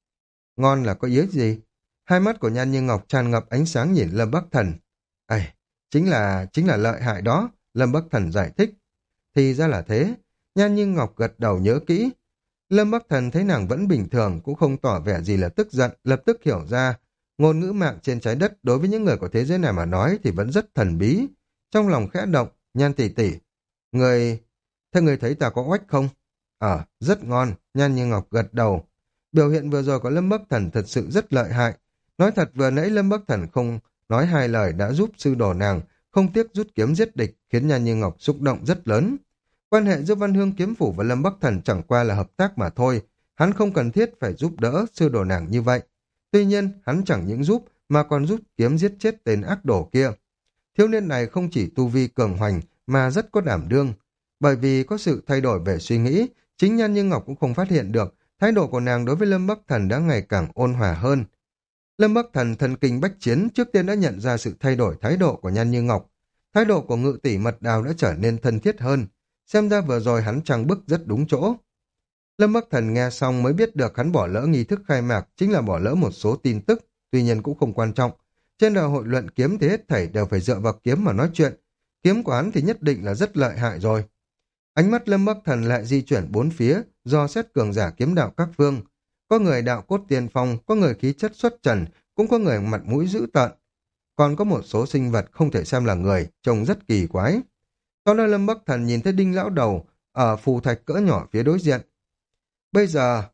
Ngon là có ý gì? Hai mắt của Nhan Như Ngọc tràn ngập ánh sáng nhìn Lâm Bắc Thần. Ây, chính là, chính là lợi hại đó, Lâm Bắc Thần giải thích. Thì ra là thế, Nhan Như Ngọc gật đầu nhớ kỹ. Lâm Bắc Thần thấy nàng vẫn bình thường, cũng không tỏ vẻ gì là tức giận, lập tức hiểu ra. Ngôn ngữ mạng trên trái đất đối với những người của thế giới này mà nói thì vẫn rất thần bí. Trong lòng khẽ động, Nhan tỷ tỷ, người, thế người thấy ta có oách không? Ờ, rất ngon, Nhan Như Ngọc gật đầu. Biểu hiện vừa rồi của Lâm Bắc Thần thật sự rất lợi hại. Nói thật vừa nãy Lâm Bắc Thần không nói hai lời đã giúp sư đồ nàng, không tiếc rút kiếm giết địch, khiến Nhan Như Ngọc xúc động rất lớn. Quan hệ giữa Văn Hương Kiếm Phủ và Lâm Bắc Thần chẳng qua là hợp tác mà thôi, hắn không cần thiết phải giúp đỡ sư đồ nàng như vậy. Tuy nhiên, hắn chẳng những giúp mà còn giúp kiếm giết chết tên ác đồ kia. Thiếu niên này không chỉ tu vi cường hoành mà rất có đảm đương. Bởi vì có sự thay đổi về suy nghĩ, chính Nhan Như Ngọc cũng không phát hiện được thái độ của nàng đối với Lâm Bắc Thần đã ngày càng ôn hòa hơn. Lâm Bắc Thần thần kinh bách chiến trước tiên đã nhận ra sự thay đổi thái độ của Nhan Như Ngọc. Thái độ của Ngự tỷ Mật Đào đã trở nên thân thiết hơn. Xem ra vừa rồi hắn trang bức rất đúng chỗ. Lâm Bắc Thần nghe xong mới biết được hắn bỏ lỡ nghi thức khai mạc chính là bỏ lỡ một số tin tức, tuy nhiên cũng không quan trọng. Trên đại hội luận kiếm thì hết thảy đều phải dựa vào kiếm mà nói chuyện. Kiếm của hắn thì nhất định là rất lợi hại rồi. Ánh mắt Lâm Bắc Thần lại di chuyển bốn phía, do xét cường giả kiếm đạo các phương. Có người đạo cốt tiên phong, có người khí chất xuất trần, cũng có người mặt mũi dữ tợn. Còn có một số sinh vật không thể xem là người, trông rất kỳ quái. Sau đó Lâm Bắc Thần nhìn thấy Đinh Lão Đầu ở phù thạch cỡ nhỏ phía đối diện. Bây giờ,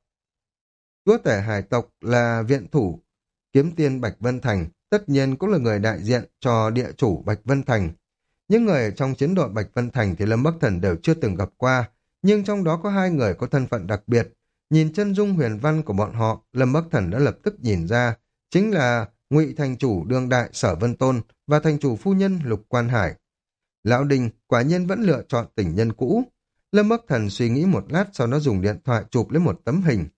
chúa tể hải tộc là viện thủ kiếm tiên Bạch Vân Thành, tất nhiên cũng là người đại diện cho địa chủ Bạch Vân Thành. Những người ở trong chiến đội Bạch Vân Thành thì Lâm Bắc Thần đều chưa từng gặp qua, nhưng trong đó có hai người có thân phận đặc biệt. Nhìn chân dung huyền văn của bọn họ, Lâm Bắc Thần đã lập tức nhìn ra, chính là Ngụy thành chủ đương đại Sở Vân Tôn và thành chủ phu nhân Lục Quan Hải. Lão Đinh quả nhiên vẫn lựa chọn tình nhân cũ. Lâm Bắc Thần suy nghĩ một lát, sau đó dùng điện thoại chụp lấy một tấm hình.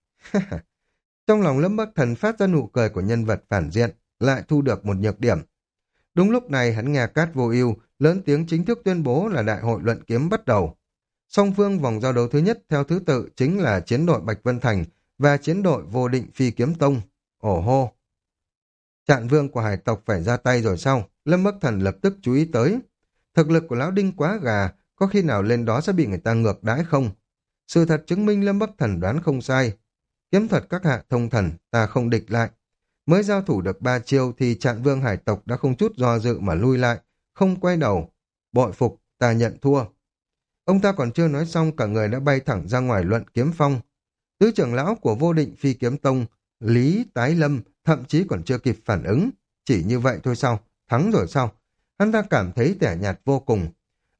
Trong lòng Lâm Bắc Thần phát ra nụ cười của nhân vật phản diện, lại thu được một nhược điểm. Đúng lúc này hắn nghe Cát Vô Ưu lớn tiếng chính thức tuyên bố là đại hội luận kiếm bắt đầu. Song phương vòng giao đấu thứ nhất theo thứ tự chính là chiến đội Bạch Vân Thành và chiến đội Vô Định Phi Kiếm Tông. Ồ hô! Trạng vương của hải tộc phải ra tay rồi sao? Lâm Bắc Thần lập tức chú ý tới. Thực lực của Lão Đinh quá gà, có khi nào lên đó sẽ bị người ta ngược đãi không? Sự thật chứng minh Lâm Bắc Thần đoán không sai. Kiếm thuật các hạ thông thần, ta không địch lại. Mới giao thủ được ba chiêu thì Trạng vương hải tộc đã không chút do dự mà lui lại, không quay đầu. Bội phục, ta nhận thua. Ông ta còn chưa nói xong, cả người đã bay thẳng ra ngoài luận kiếm phong. Tứ trưởng lão của Vô Định Phi Kiếm Tông, Lý Tái Lâm, thậm chí còn chưa kịp phản ứng. Chỉ như vậy thôi sao? Thắng rồi sao? Hắn ta cảm thấy tẻ nhạt vô cùng.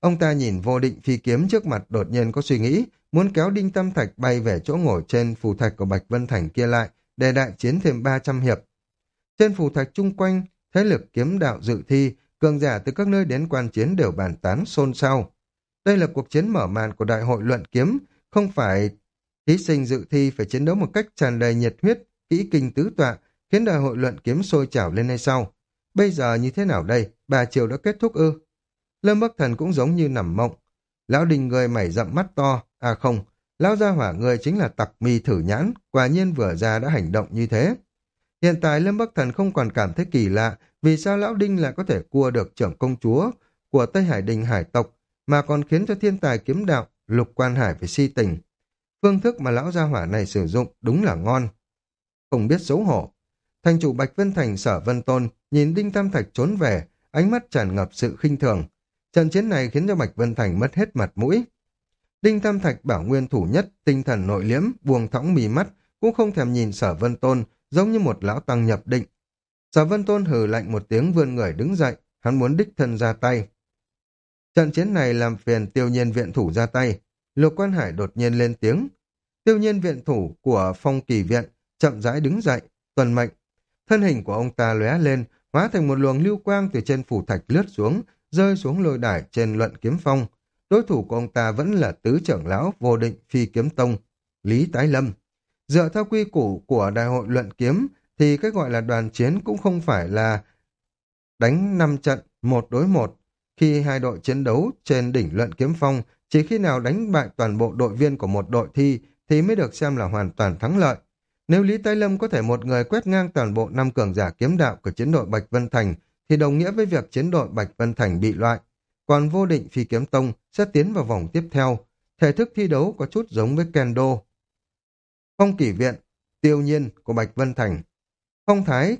Ông ta nhìn vô định phi kiếm trước mặt đột nhiên có suy nghĩ, muốn kéo Đinh Tam Thạch bay về chỗ ngồi trên phù thạch của Bạch Vân Thành kia lại, để đại chiến thêm ba trăm hiệp. Trên phù thạch chung quanh, thế lực kiếm đạo dự thi, cường giả từ các nơi đến quan chiến đều bàn tán xôn xao. Đây là cuộc chiến mở màn của đại hội luận kiếm, không phải thí sinh dự thi phải chiến đấu một cách tràn đầy nhiệt huyết, kỹ kinh tứ tọa, khiến đại hội luận kiếm sôi trào lên hay sao? Bây giờ như thế nào đây? Bà chiều đã kết thúc ư? Lâm Bắc Thần cũng giống như nằm mộng. Lão Đình người mày rậm mắt to, à không, lão gia hỏa người chính là tặc mi thử nhãn, quả nhiên vừa ra đã hành động như thế. Hiện tại Lâm Bắc Thần không còn cảm thấy kỳ lạ vì sao lão Đinh lại có thể cua được trưởng công chúa của Tây Hải Đình hải tộc mà còn khiến cho thiên tài kiếm đạo Lục Quan Hải phải si tình. Phương thức mà lão gia hỏa này sử dụng đúng là ngon. Không biết xấu hổ. Thành chủ Bạch Vân Thành Sở Vân Tôn nhìn Đinh Tam Thạch trốn về, ánh mắt tràn ngập sự khinh thường. Trận chiến này khiến cho Bạch Vân Thành mất hết mặt mũi. Đinh Tam Thạch bảo nguyên thủ nhất, tinh thần nội liễm, buông thõng mì mắt, cũng không thèm nhìn Sở Vân Tôn, giống như một lão tăng nhập định. Sở Vân Tôn hừ lạnh một tiếng vươn người đứng dậy, hắn muốn đích thân ra tay. Trận chiến này làm phiền Tiêu Nhiên viện thủ ra tay. Lục Quan Hải đột nhiên lên tiếng. Tiêu Nhiên viện thủ của Phong Kỳ viện chậm rãi đứng dậy, tuần mệnh. Thân hình của ông ta lóe lên, hóa thành một luồng lưu quang từ trên phủ thạch lướt xuống, rơi xuống lôi đài trên luận kiếm phong. Đối thủ của ông ta vẫn là tứ trưởng lão vô định phi kiếm tông, Lý Tái Lâm. Dựa theo quy củ của đại hội luận kiếm, thì cái gọi là đoàn chiến cũng không phải là đánh năm trận, một đối một. Khi hai đội chiến đấu trên đỉnh luận kiếm phong, chỉ khi nào đánh bại toàn bộ đội viên của một đội thi thì mới được xem là hoàn toàn thắng lợi. Nếu Lý Tái Lâm có thể một người quét ngang toàn bộ năm cường giả kiếm đạo của chiến đội Bạch Vân Thành, thì đồng nghĩa với việc chiến đội Bạch Vân Thành bị loại. Còn vô định phi kiếm tông sẽ tiến vào vòng tiếp theo. Thể thức thi đấu có chút giống với Kendo. Phong Kỷ viện, Tiêu Nhiên của Bạch Vân Thành. Phong Thái,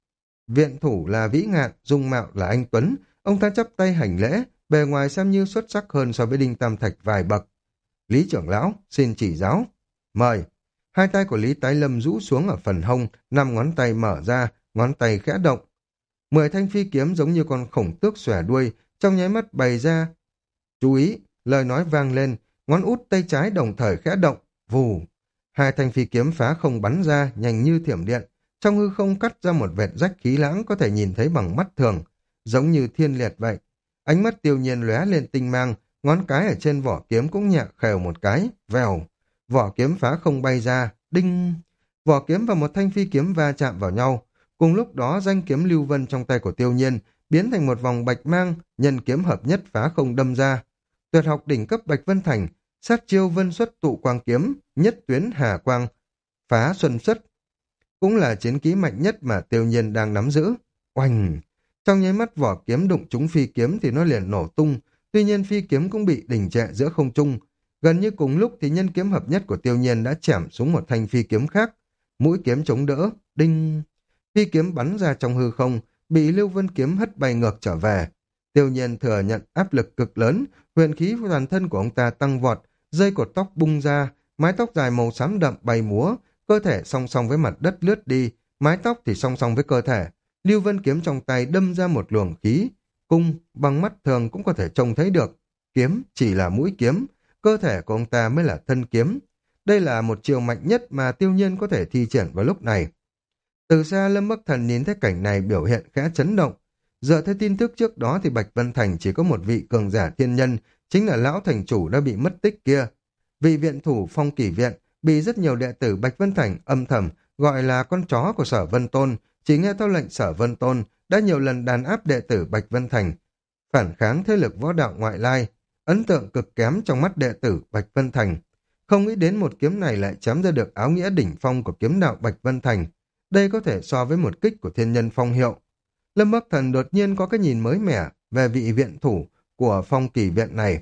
viện thủ là vĩ ngạn, dung mạo là anh Tuấn. Ông ta chắp tay hành lễ, bề ngoài xem như xuất sắc hơn so với Đinh Tam Thạch vài bậc. Lý trưởng lão, xin chỉ giáo. Mời. Hai tay của Lý Tái Lâm rũ xuống ở phần hông, năm ngón tay mở ra, ngón tay khẽ động. Mười thanh phi kiếm giống như con khổng tước xòe đuôi, trong nháy mắt bày ra. Chú ý, lời nói vang lên, ngón út tay trái đồng thời khẽ động, vù. Hai thanh phi kiếm phá không bắn ra, nhanh như thiểm điện. Trong hư không cắt ra một vệt rách khí lãng có thể nhìn thấy bằng mắt thường, giống như thiên liệt vậy. Ánh mắt Tiêu Nhiên lóe lên tinh mang, ngón cái ở trên vỏ kiếm cũng nhẹ khều một cái, vèo. Vỏ kiếm phá không bay ra, đinh. Vỏ kiếm và một thanh phi kiếm va chạm vào nhau. Cùng lúc đó danh kiếm lưu vân trong tay của Tiêu Nhiên biến thành một vòng bạch mang, nhân kiếm hợp nhất phá không đâm ra. Tuyệt học đỉnh cấp Bạch Vân Thành, sát chiêu vân xuất tụ quang kiếm, nhất tuyến hà quang, phá xuân xuất. Cũng là chiến kỹ mạnh nhất mà Tiêu Nhiên đang nắm giữ. Oanh! Trong nháy mắt vỏ kiếm đụng trúng phi kiếm thì nó liền nổ tung, tuy nhiên phi kiếm cũng bị đình trệ giữa không trung. Gần như cùng lúc thì nhân kiếm hợp nhất của Tiêu Nhiên đã chạm xuống một thanh phi kiếm khác. Mũi kiếm chống đỡ, đinh! Phi kiếm bắn ra trong hư không, bị Lưu Vân kiếm hất bay ngược trở về. Tiêu Nhiên thừa nhận áp lực cực lớn, huyền khí toàn thân của ông ta tăng vọt, dây cột tóc bung ra, mái tóc dài màu xám đậm bay múa, cơ thể song song với mặt đất lướt đi, mái tóc thì song song với cơ thể. Lưu Vân kiếm trong tay đâm ra một luồng khí, cung bằng mắt thường cũng có thể trông thấy được. Kiếm chỉ là mũi kiếm, cơ thể của ông ta mới là thân kiếm. Đây là một chiều mạnh nhất mà Tiêu Nhiên có thể thi triển vào lúc này. Từ xa Lâm Bắc Thần nhìn thấy cảnh này biểu hiện khẽ chấn động. Dựa theo tin tức trước đó thì Bạch Vân Thành chỉ có một vị cường giả thiên nhân, chính là lão thành chủ đã bị mất tích kia. Vị viện thủ Phong Kỷ viện bị rất nhiều đệ tử Bạch Vân Thành âm thầm gọi là con chó của Sở Vân Tôn, chỉ nghe theo lệnh Sở Vân Tôn đã nhiều lần đàn áp đệ tử Bạch Vân Thành, phản kháng thế lực võ đạo ngoại lai, ấn tượng cực kém trong mắt đệ tử Bạch Vân Thành. Không nghĩ đến một kiếm này lại chém ra được áo nghĩa đỉnh phong của kiếm đạo Bạch Vân Thành. Đây có thể so với một kích của thiên nhân phong hiệu. Lâm Bắc Thần đột nhiên có cái nhìn mới mẻ về vị viện thủ của Phong Kỳ viện này.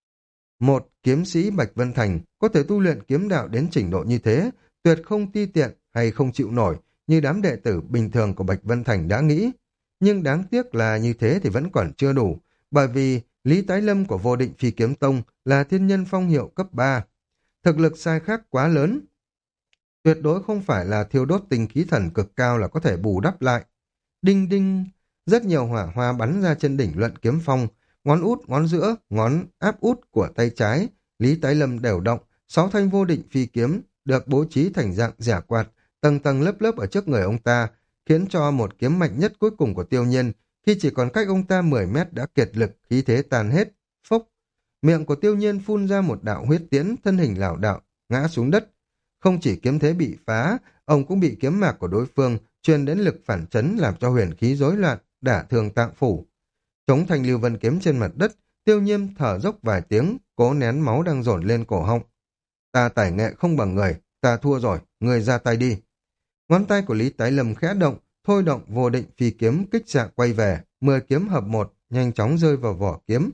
Một kiếm sĩ Bạch Vân Thành có thể tu luyện kiếm đạo đến trình độ như thế, tuyệt không ti tiện hay không chịu nổi như đám đệ tử bình thường của Bạch Vân Thành đã nghĩ. Nhưng đáng tiếc là như thế thì vẫn còn chưa đủ, bởi vì Lý Tái Lâm của Vô Định Phi Kiếm Tông là thiên nhân phong hiệu cấp ba. Thực lực sai khác quá lớn, tuyệt đối không phải là thiêu đốt tinh khí thần cực cao là có thể bù đắp lại. Đinh đinh, rất nhiều hỏa hoa bắn ra trên đỉnh luận kiếm phong, ngón út, ngón giữa, ngón áp út của tay trái, Lý Tái Lâm đều động, sáu thanh vô định phi kiếm được bố trí thành dạng giả quạt, tầng tầng lớp lớp ở trước người ông ta, khiến cho một kiếm mạnh nhất cuối cùng của Tiêu Nhiên, khi chỉ còn cách ông ta mười mét đã kiệt lực, khí thế tàn hết. Phốc, miệng của Tiêu Nhiên phun ra một đạo huyết tiễn, thân hình lảo đảo ngã xuống đất. Không chỉ kiếm thế bị phá, ông cũng bị kiếm mạc của đối phương truyền đến lực phản chấn làm cho huyền khí rối loạn, đả thương tạng phủ. Chống thành lưu vân kiếm trên mặt đất, Tiêu Nhiên thở dốc vài tiếng, cố nén máu đang dồn lên cổ họng. Ta tài nghệ không bằng người, ta thua rồi, người ra tay đi. Ngón tay của Lý Tái Lâm khẽ động, thôi động vô định phi kiếm kích xạ quay về, mười kiếm hợp một, nhanh chóng rơi vào vỏ kiếm.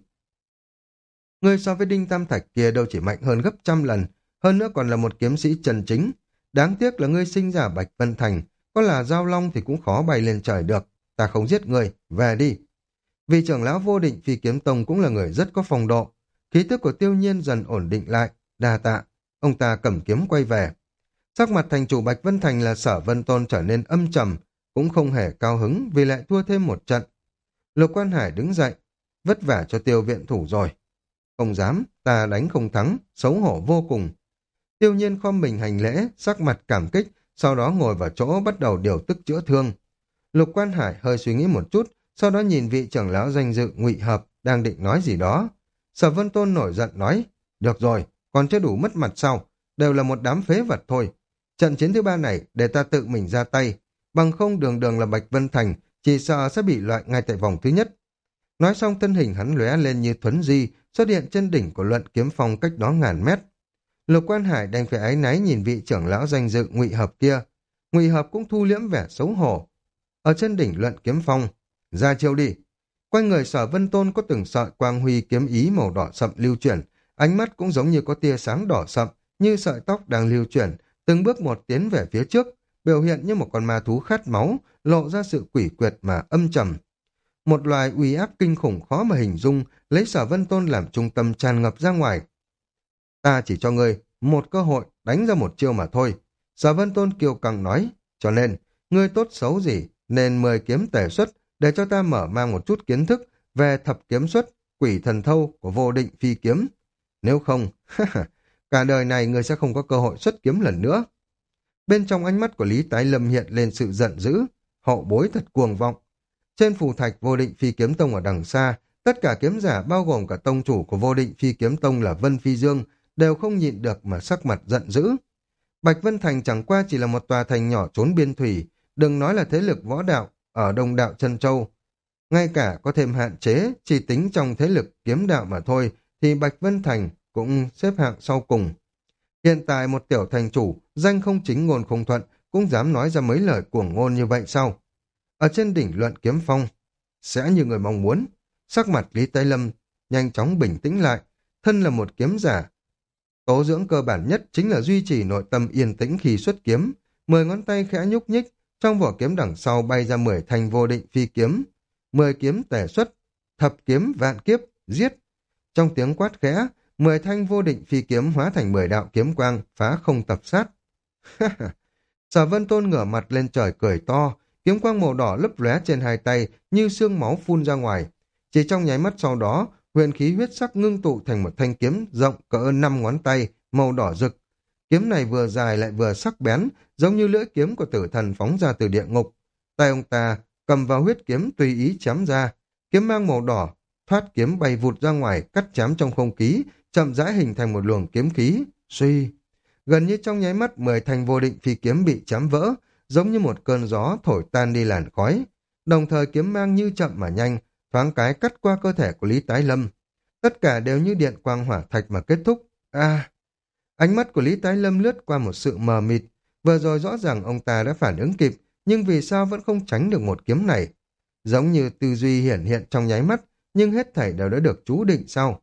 Người so với Đinh Tam Thạch kia đâu chỉ mạnh hơn gấp trăm lần, hơn nữa còn là một kiếm sĩ chân chính. Đáng tiếc là ngươi sinh ra Bạch Vân Thành, có là giao long thì cũng khó bay lên trời được. Ta không giết ngươi, về đi. Vì trưởng lão vô định phi kiếm tông cũng là người rất có phong độ. Khí tức của Tiêu Nhiên dần ổn định lại, đa tạ. Ông ta cầm kiếm quay về. Sắc mặt thành chủ Bạch Vân Thành là Sở Vân Tôn trở nên âm trầm, cũng không hề cao hứng vì lại thua thêm một trận. Lục Quan Hải đứng dậy, vất vả cho Tiêu viện thủ rồi. Không dám, ta đánh không thắng, xấu hổ vô cùng. Tiêu Nhiên khom mình hành lễ, sắc mặt cảm kích, sau đó ngồi vào chỗ bắt đầu điều tức chữa thương. Lục Quan Hải hơi suy nghĩ một chút, sau đó nhìn vị trưởng lão danh dự Ngụy Hợp đang định nói gì đó. Sở Vân Tôn nổi giận nói, được rồi, còn chưa đủ mất mặt sao, đều là một đám phế vật thôi. Trận chiến thứ ba này để ta tự mình ra tay, bằng không đường đường là Bạch Vân Thành, chỉ sợ sẽ bị loại ngay tại vòng thứ nhất. Nói xong thân hình hắn lóe lên như thuấn di, xuất hiện trên đỉnh của Luận Kiếm Phong cách đó ngàn mét. Lục Quan Hải đành phải áy náy nhìn vị trưởng lão danh dự Ngụy Hợp kia. Ngụy Hợp cũng thu liễm vẻ xấu hổ. Ở trên đỉnh Luận Kiếm Phong, ra chiêu đi. Quanh người Sở Vân Tôn có từng sợi quang huy kiếm ý màu đỏ sậm lưu chuyển, ánh mắt cũng giống như có tia sáng đỏ sậm, như sợi tóc đang lưu chuyển, từng bước một tiến về phía trước, biểu hiện như một con ma thú khát máu, lộ ra sự quỷ quyệt mà âm trầm. Một loài uy áp kinh khủng khó mà hình dung, lấy Sở Vân Tôn làm trung tâm tràn ngập ra ngoài. Ta chỉ cho ngươi một cơ hội đánh ra một chiêu mà thôi. Sở Vân Tôn kiêu căng nói, cho nên, ngươi tốt xấu gì, nên mời kiếm tề xuất, để cho ta mở mang một chút kiến thức về thập kiếm xuất, quỷ thần thâu của vô định phi kiếm. Nếu không, cả đời này ngươi sẽ không có cơ hội xuất kiếm lần nữa. Bên trong ánh mắt của Lý Tái Lâm hiện lên sự giận dữ, hậu bối thật cuồng vọng. Trên phù thạch vô định phi kiếm tông ở đằng xa, tất cả kiếm giả bao gồm cả tông chủ của vô định phi kiếm tông là Vân Phi Dương đều không nhịn được mà sắc mặt giận dữ. Bạch Vân Thành chẳng qua chỉ là một tòa thành nhỏ trốn biên thủy, đừng nói là thế lực võ đạo ở Đông Đạo Chân Châu. Ngay cả có thêm hạn chế, chỉ tính trong thế lực kiếm đạo mà thôi, thì Bạch Vân Thành cũng xếp hạng sau cùng. Hiện tại một tiểu thành chủ, danh không chính ngôn không thuận, cũng dám nói ra mấy lời cuồng ngôn như vậy sao? Ở trên đỉnh Luận Kiếm Phong, sẽ như người mong muốn. Sắc mặt Lý Tái Lâm nhanh chóng bình tĩnh lại, thân là một kiếm giả. Tố dưỡng cơ bản nhất chính là duy trì nội tâm yên tĩnh khi xuất kiếm, mười ngón tay khẽ nhúc nhích, trong vỏ kiếm đằng sau bay ra mười thanh vô định phi kiếm, mười kiếm tề xuất, thập kiếm vạn kiếp, giết. Trong tiếng quát khẽ, mười thanh vô định phi kiếm hóa thành mười đạo kiếm quang, phá không tập sát. Sở Vân Tôn ngửa mặt lên trời cười to, kiếm quang màu đỏ lấp lóe trên hai tay như xương máu phun ra ngoài. Chỉ trong nháy mắt sau đó, huyền khí huyết sắc ngưng tụ thành một thanh kiếm rộng cỡ năm ngón tay, màu đỏ rực. Kiếm này vừa dài lại vừa sắc bén, giống như lưỡi kiếm của tử thần phóng ra từ địa ngục. Tay ông ta cầm vào huyết kiếm tùy ý chém ra, kiếm mang màu đỏ, thoát kiếm bay vụt ra ngoài, cắt chém trong không khí, chậm rãi hình thành một luồng kiếm khí. Suy, gần như trong nháy mắt mười thanh vô định phi kiếm bị chém vỡ, giống như một cơn gió thổi tan đi làn khói. Đồng thời kiếm mang như chậm mà nhanh, thoáng cái cắt qua cơ thể của Lý Tái Lâm. Tất cả đều như điện quang hỏa thạch mà kết thúc. À, ánh mắt của Lý Tái Lâm lướt qua một sự mờ mịt. Vừa rồi rõ ràng ông ta đã phản ứng kịp, nhưng vì sao vẫn không tránh được một kiếm này? Giống như tư duy hiển hiện trong nháy mắt, nhưng hết thảy đều đã được chú định sau.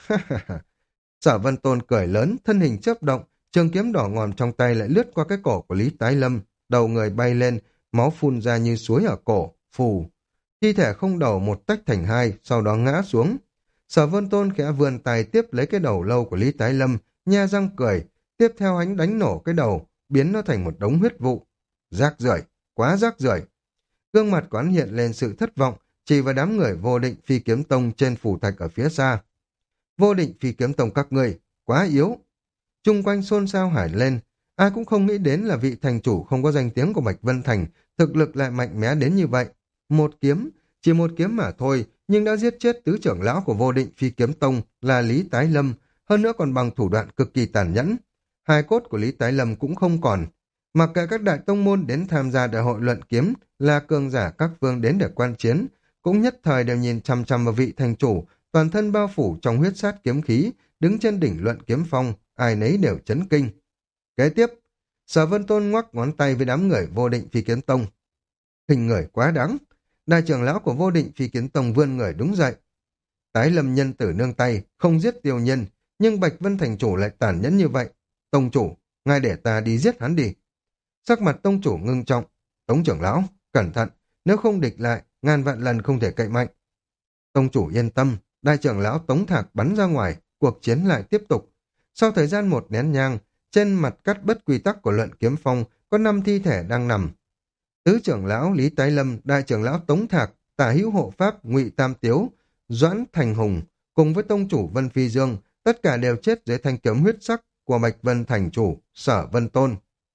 Sở Vân Tôn cười lớn, thân hình chớp động, trường kiếm đỏ ngòm trong tay lại lướt qua cái cổ của Lý Tái Lâm, đầu người bay lên, máu phun ra như suối ở cổ, phù. Thi thể không đầu một tách thành hai, sau đó ngã xuống. Sở Vân Tôn khẽ vươn tay tiếp lấy cái đầu lâu của Lý Tái Lâm, nhe răng cười, tiếp theo hắn đánh nổ cái đầu, biến nó thành một đống huyết vụ. Rác rưởi, quá rác rưởi. Gương mặt của hắn hiện lên sự thất vọng, chỉ vào đám người vô định phi kiếm tông trên phủ thạch ở phía xa. Vô định phi kiếm tông các ngươi, quá yếu. Chung quanh xôn xao hải lên, ai cũng không nghĩ đến là vị thành chủ không có danh tiếng của Bạch Vân Thành, thực lực lại mạnh mẽ đến như vậy. Một kiếm, chỉ một kiếm mà thôi, nhưng đã giết chết tứ trưởng lão của vô định phi kiếm tông là Lý Tái Lâm, hơn nữa còn bằng thủ đoạn cực kỳ tàn nhẫn. Hài cốt của Lý Tái Lâm cũng không còn. Mặc kệ các đại tông môn đến tham gia đại hội luận kiếm là cường giả các vương đến để quan chiến, cũng nhất thời đều nhìn chăm chăm vào vị thành chủ, toàn thân bao phủ trong huyết sát kiếm khí, đứng trên đỉnh luận kiếm phong, ai nấy đều chấn kinh. Kế tiếp, Sở Vân Tôn ngoắc ngón tay với đám người vô định phi kiếm tông. Hình người quá đáng. Đại trưởng lão của vô định phi kiếm tông vươn người đứng dậy. Tái Lâm nhân tử nương tay, không giết tiêu nhân, nhưng Bạch Vân thành chủ lại tàn nhẫn như vậy. Tông chủ, ngài để ta đi giết hắn đi. Sắc mặt tông chủ ngưng trọng. Tống trưởng lão, cẩn thận, nếu không địch lại, ngàn vạn lần không thể cậy mạnh. Tông chủ yên tâm, đại trưởng lão Tống Thạc bắn ra ngoài, cuộc chiến lại tiếp tục. Sau thời gian một nén nhang, trên mặt cắt bất quy tắc của luận kiếm phong có năm thi thể đang nằm. Tứ trưởng lão Lý Tái Lâm, đại trưởng lão Tống Thạc, tả hữu hộ pháp Ngụy Tam Tiếu, Doãn Thành Hùng, cùng với tông chủ Vân Phi Dương, tất cả đều chết dưới thanh kiếm huyết sắc của Bạch Vân thành chủ Sở Vân Tôn.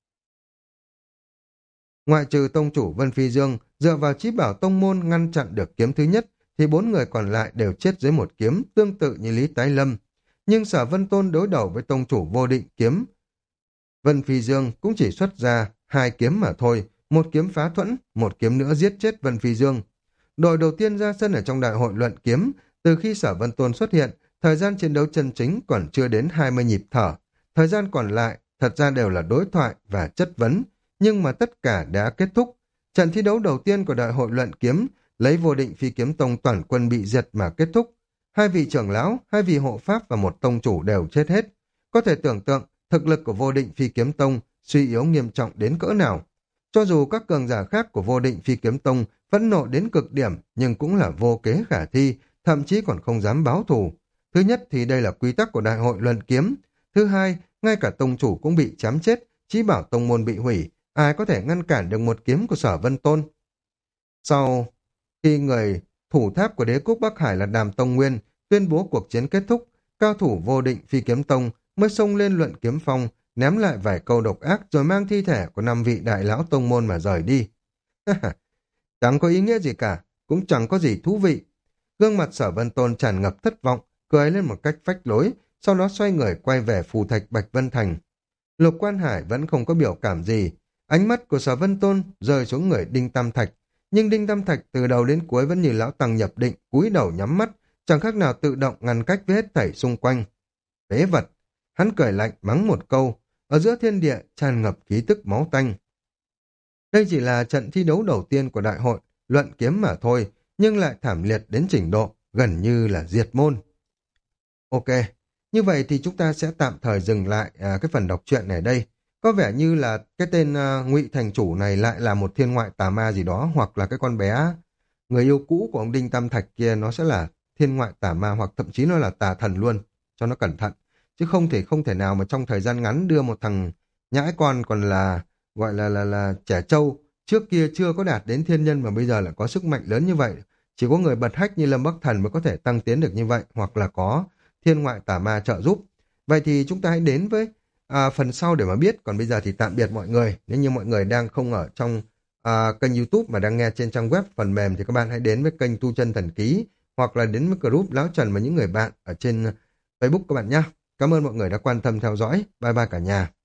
Ngoại trừ tông chủ Vân Phi Dương, dựa vào chí bảo tông môn ngăn chặn được kiếm thứ nhất, thì bốn người còn lại đều chết dưới một kiếm, tương tự như Lý Tái Lâm. Nhưng Sở Vân Tôn đối đầu với tông chủ vô định kiếm. Vân Phi Dương cũng chỉ xuất ra hai kiếm mà thôi, một kiếm phá thuẫn, một kiếm nữa giết chết Vân Phi Dương. Đội đầu tiên ra sân ở trong đại hội luận kiếm, từ khi Sở Vân Tôn xuất hiện, thời gian chiến đấu chân chính còn chưa đến hai mươi nhịp thở. Thời gian còn lại thật ra đều là đối thoại và chất vấn, nhưng mà tất cả đã kết thúc. Trận thi đấu đầu tiên của đại hội luận kiếm lấy vô định phi kiếm tông toàn quân bị diệt mà kết thúc. Hai vị trưởng lão, hai vị hộ pháp và một tông chủ đều chết hết. Có thể tưởng tượng thực lực của vô định phi kiếm tông suy yếu nghiêm trọng đến cỡ nào. Cho dù các cường giả khác của vô định phi kiếm tông phẫn nộ đến cực điểm nhưng cũng là vô kế khả thi, thậm chí còn không dám báo thù. Thứ nhất thì đây là quy tắc của đại hội luận kiếm. Thứ hai, ngay cả tông chủ cũng bị chém chết, chí bảo tông môn bị hủy, ai có thể ngăn cản được một kiếm của Sở Vân Tôn. Sau khi người thủ tháp của đế quốc Bắc Hải là Đàm Tông Nguyên tuyên bố cuộc chiến kết thúc, cao thủ vô định phi kiếm tông mới xông lên luận kiếm phong, ném lại vài câu độc ác rồi mang thi thể của năm vị đại lão tông môn mà rời đi. Chẳng có ý nghĩa gì cả, cũng chẳng có gì thú vị. Gương mặt Sở Vân Tôn tràn ngập thất vọng, cười lên một cách phách lối, sau đó xoay người quay về phù thạch Bạch Vân Thành. Lục Quan Hải vẫn không có biểu cảm gì, ánh mắt của Sở Vân Tôn rơi xuống người Đinh Tam Thạch, nhưng Đinh Tam Thạch từ đầu đến cuối vẫn như lão tăng nhập định, cúi đầu nhắm mắt, chẳng khác nào tự động ngăn cách với hết thảy xung quanh. Phế vật, hắn cười lạnh mắng một câu, ở giữa thiên địa tràn ngập khí tức máu tanh. Đây chỉ là trận thi đấu đầu tiên của đại hội luận kiếm mà thôi, nhưng lại thảm liệt đến trình độ gần như là diệt môn. Ok, như vậy thì chúng ta sẽ tạm thời dừng lại à, cái phần đọc truyện này đây. Có vẻ như là cái tên uh, Ngụy thành chủ này lại là một thiên ngoại tà ma gì đó, hoặc là cái con bé người yêu cũ của ông Đinh Tam Thạch kia nó sẽ là thiên ngoại tà ma, hoặc thậm chí nó là tà thần luôn, cho nó cẩn thận. Chứ không thể không thể nào mà trong thời gian ngắn đưa một thằng nhãi con còn là gọi là là là trẻ trâu, trước kia chưa có đạt đến thiên nhân mà bây giờ lại có sức mạnh lớn như vậy. Chỉ có người bật hách như Lâm Bắc Thần mới có thể tăng tiến được như vậy, hoặc là có thiên ngoại tà ma trợ giúp. Vậy thì chúng ta hãy đến với à, phần sau để mà biết. Còn bây giờ thì tạm biệt mọi người. Nếu như mọi người đang không ở trong à, kênh YouTube mà đang nghe trên trang web phần mềm thì các bạn hãy đến với kênh Tu Chân Thần Ký, hoặc là đến với group Lão Trần và những người bạn ở trên Facebook các bạn nhé. Cảm ơn mọi người đã quan tâm theo dõi. Bye bye cả nhà.